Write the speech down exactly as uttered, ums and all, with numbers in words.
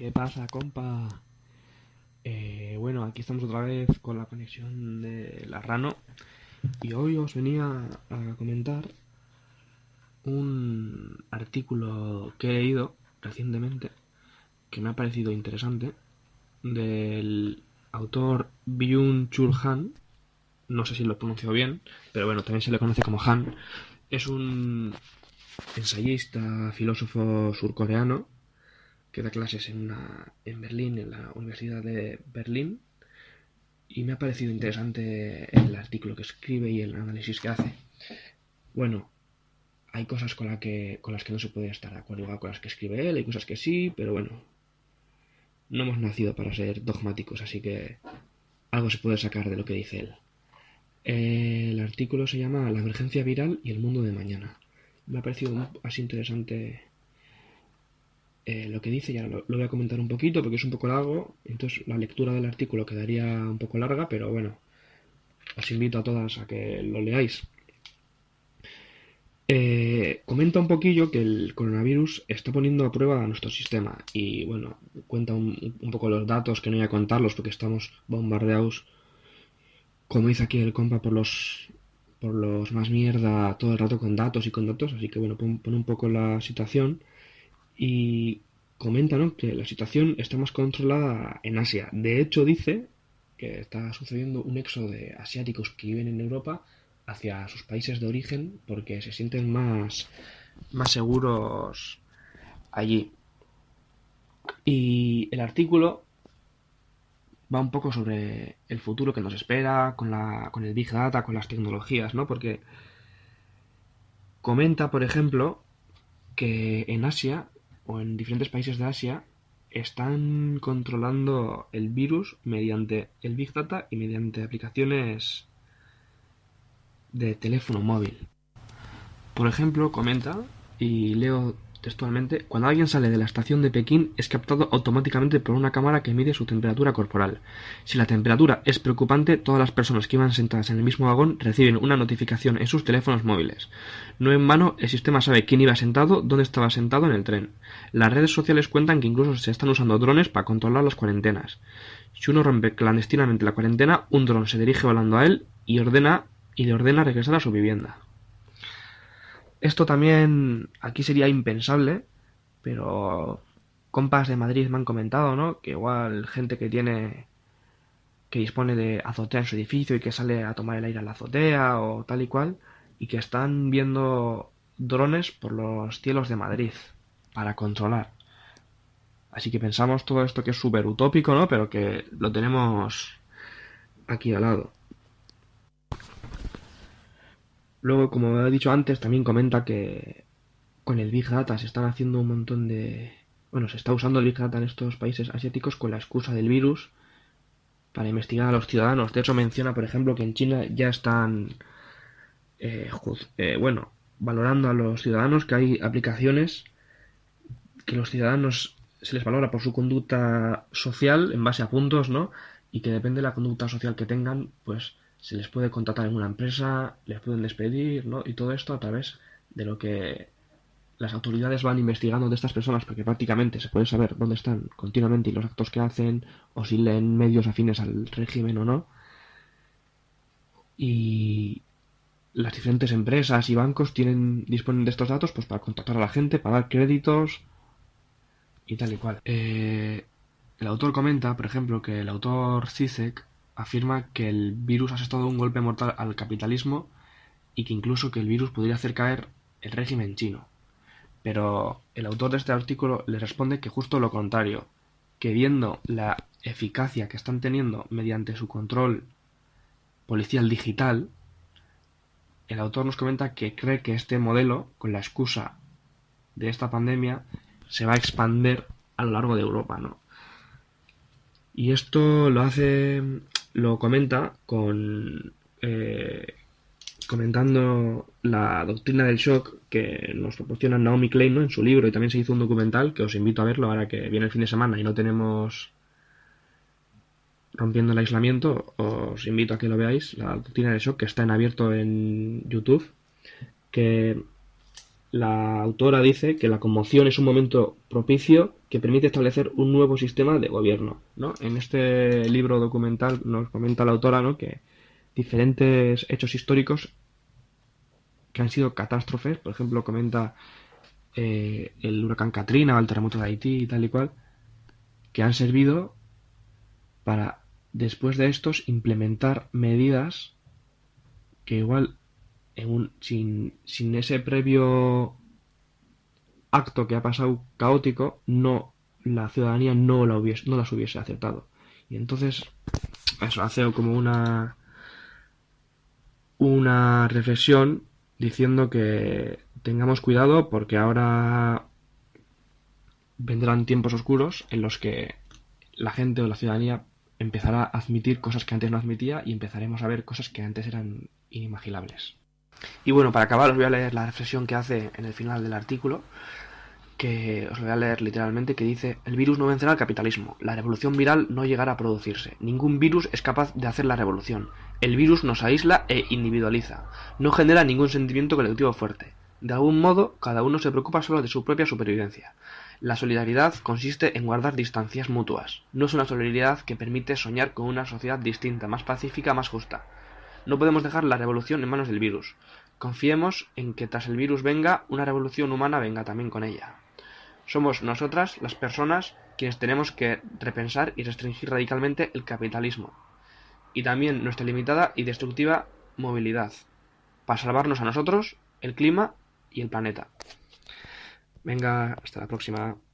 ¿Qué pasa, compa? Eh, bueno, aquí estamos otra vez con la conexión de la Rano y hoy os venía a comentar un artículo que he leído recientemente que me ha parecido interesante del autor Byung-Chul Han. No sé si lo pronuncio bien, pero bueno, también se le conoce como Han. Es un ensayista, filósofo surcoreano que da clases en, una, en Berlín, en la Universidad de Berlín, y me ha parecido interesante el artículo que escribe y el análisis que hace. Bueno, hay cosas con, la que, con las que no se puede estar de acuerdo, igual con las que escribe él, hay cosas que sí, pero bueno, no hemos nacido para ser dogmáticos, así que algo se puede sacar de lo que dice él. El artículo se llama La emergencia viral y el mundo de mañana. Me ha parecido así interesante eh, lo que dice, ya lo, lo voy a comentar un poquito porque es un poco largo, entonces la lectura del artículo quedaría un poco larga, pero bueno, os invito a todas a que lo leáis. Eh, comenta un poquillo que el coronavirus está poniendo a prueba a nuestro sistema y bueno, cuenta un, un poco los datos, que no voy a contarlos porque estamos bombardeados, como dice aquí el compa, por los por los más mierda todo el rato con datos y con datos, así que bueno, pone pon un poco la situación y comenta, ¿no?, que la situación está más controlada en Asia. De hecho, dice que está sucediendo un éxodo de asiáticos que viven en Europa hacia sus países de origen porque se sienten más, más seguros allí. Y el artículo va un poco sobre el futuro que nos espera con, la, con el Big Data, con las tecnologías, ¿no? Porque comenta, por ejemplo, que en Asia o en diferentes países de Asia están controlando el virus mediante el Big Data y mediante aplicaciones de teléfono móvil. Por ejemplo, comenta, y leo textualmente, cuando alguien sale de la estación de Pekín es captado automáticamente por una cámara que mide su temperatura corporal. Si la temperatura es preocupante, todas las personas que iban sentadas en el mismo vagón reciben una notificación en sus teléfonos móviles. No en vano, el sistema sabe quién iba sentado, dónde estaba sentado en el tren. Las redes sociales cuentan que incluso se están usando drones para controlar las cuarentenas. Si uno rompe clandestinamente la cuarentena, un dron se dirige volando a él y ordena y le ordena regresar a su vivienda. Esto también aquí sería impensable, pero compas de Madrid me han comentado, ¿no?, que igual gente que tiene que dispone de azotea en su edificio y que sale a tomar el aire a la azotea o tal y cual, y que están viendo drones por los cielos de Madrid para controlar. Así que pensamos todo esto que es súper utópico, ¿no?, pero que lo tenemos aquí al lado. Luego, como he dicho antes, también comenta que con el Big Data se están haciendo un montón de... Bueno, se está usando el Big Data en estos países asiáticos con la excusa del virus para investigar a los ciudadanos. De hecho, menciona, por ejemplo, que en China ya están, eh, juz- eh, bueno, valorando a los ciudadanos, que hay aplicaciones que los ciudadanos se les valora por su conducta social en base a puntos, ¿no? Y que depende de la conducta social que tengan, pues se les puede contratar en una empresa, les pueden despedir, ¿no? Y todo esto a través de lo que las autoridades van investigando de estas personas, porque prácticamente se puede saber dónde están continuamente y los actos que hacen, o si leen medios afines al régimen o no. Y las diferentes empresas y bancos tienen disponen de estos datos pues para contactar a la gente, para dar créditos y tal y cual. Eh, el autor comenta, por ejemplo, que el autor Zizek afirma que el virus ha asestado un golpe mortal al capitalismo y que incluso que el virus podría hacer caer el régimen chino. Pero el autor de este artículo le responde que justo lo contrario, que viendo la eficacia que están teniendo mediante su control policial digital, el autor nos comenta que cree que este modelo, con la excusa de esta pandemia, se va a expandir a lo largo de Europa, ¿no? Y esto lo hace, lo comenta con... Eh, comentando la doctrina del shock que nos proporciona Naomi Klein, ¿no?, en su libro, y también se hizo un documental que os invito a verlo ahora que viene el fin de semana y no tenemos rompiendo el aislamiento. Os invito a que lo veáis, la doctrina del shock, que está en abierto en YouTube, que la autora dice que la conmoción es un momento propicio que permite establecer un nuevo sistema de gobierno, ¿no? En este libro documental nos comenta la autora, ¿no?, que diferentes hechos históricos que han sido catástrofes, por ejemplo, comenta eh, el huracán Katrina o el terremoto de Haití y tal y cual, que han servido para, después de estos, implementar medidas que igual en un, sin, sin ese previo acto que ha pasado caótico, no la ciudadanía no, la hubiese, no las hubiese aceptado. Y entonces, eso hace como una una reflexión diciendo que tengamos cuidado porque ahora vendrán tiempos oscuros en los que la gente o la ciudadanía empezará a admitir cosas que antes no admitía y empezaremos a ver cosas que antes eran inimaginables. Y bueno, para acabar os voy a leer la reflexión que hace en el final del artículo, que os lo voy a leer literalmente, que dice: el virus no vencerá al capitalismo, la revolución viral no llegará a producirse, ningún virus es capaz de hacer la revolución, el virus nos aísla e individualiza, no genera ningún sentimiento colectivo fuerte, de algún modo cada uno se preocupa solo de su propia supervivencia. La solidaridad consiste en guardar distancias mutuas, no es una solidaridad que permite soñar con una sociedad distinta, más pacífica, más justa. No podemos dejar la revolución en manos del virus. Confiemos en que tras el virus venga, una revolución humana venga también con ella. Somos nosotras, las personas, quienes tenemos que repensar y restringir radicalmente el capitalismo, y también nuestra limitada y destructiva movilidad, para salvarnos a nosotros, el clima y el planeta. Venga, hasta la próxima.